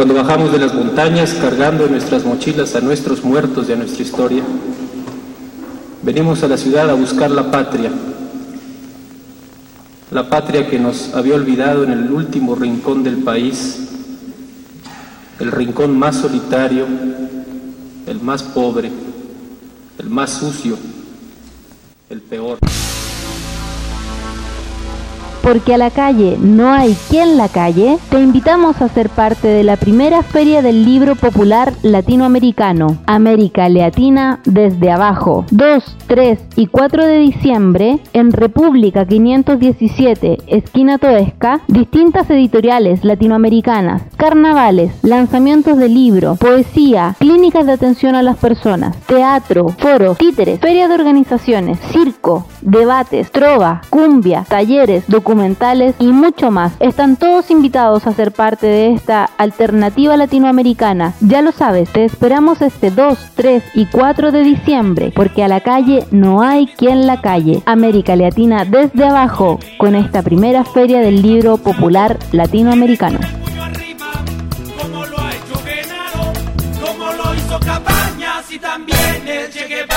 Cuando bajamos de las montañas cargando en nuestras mochilas a nuestros muertos y a nuestra historia, venimos a la ciudad a buscar la patria que nos había olvidado en el último rincón del país, el rincón más solitario, el más pobre, el más sucio, el peor. Porque a la calle no hay quien la calle, te invitamos a ser parte de la primera Feria del Libro Popular Latinoamericano, América Latina desde abajo, 2, 3 y 4 de diciembre, en República 517, esquina Toesca, distintas editoriales latinoamericanas, carnavales, lanzamientos de libro, poesía, clínicas de atención a las personas, teatro, foros, títeres, feria de organizaciones, circo, debates, trova, cumbia, talleres, documentales y mucho más. Están todos invitados a ser parte de esta alternativa latinoamericana. Ya lo sabes, te esperamos este 2, 3 y 4 de diciembre, porque a la calle no hay quien la calle. América Latina desde abajo, con esta primera Feria del Libro Popular Latinoamericano. Como lo ha hecho Genaro, como lo hizo Cabañas y también el Che Guevara.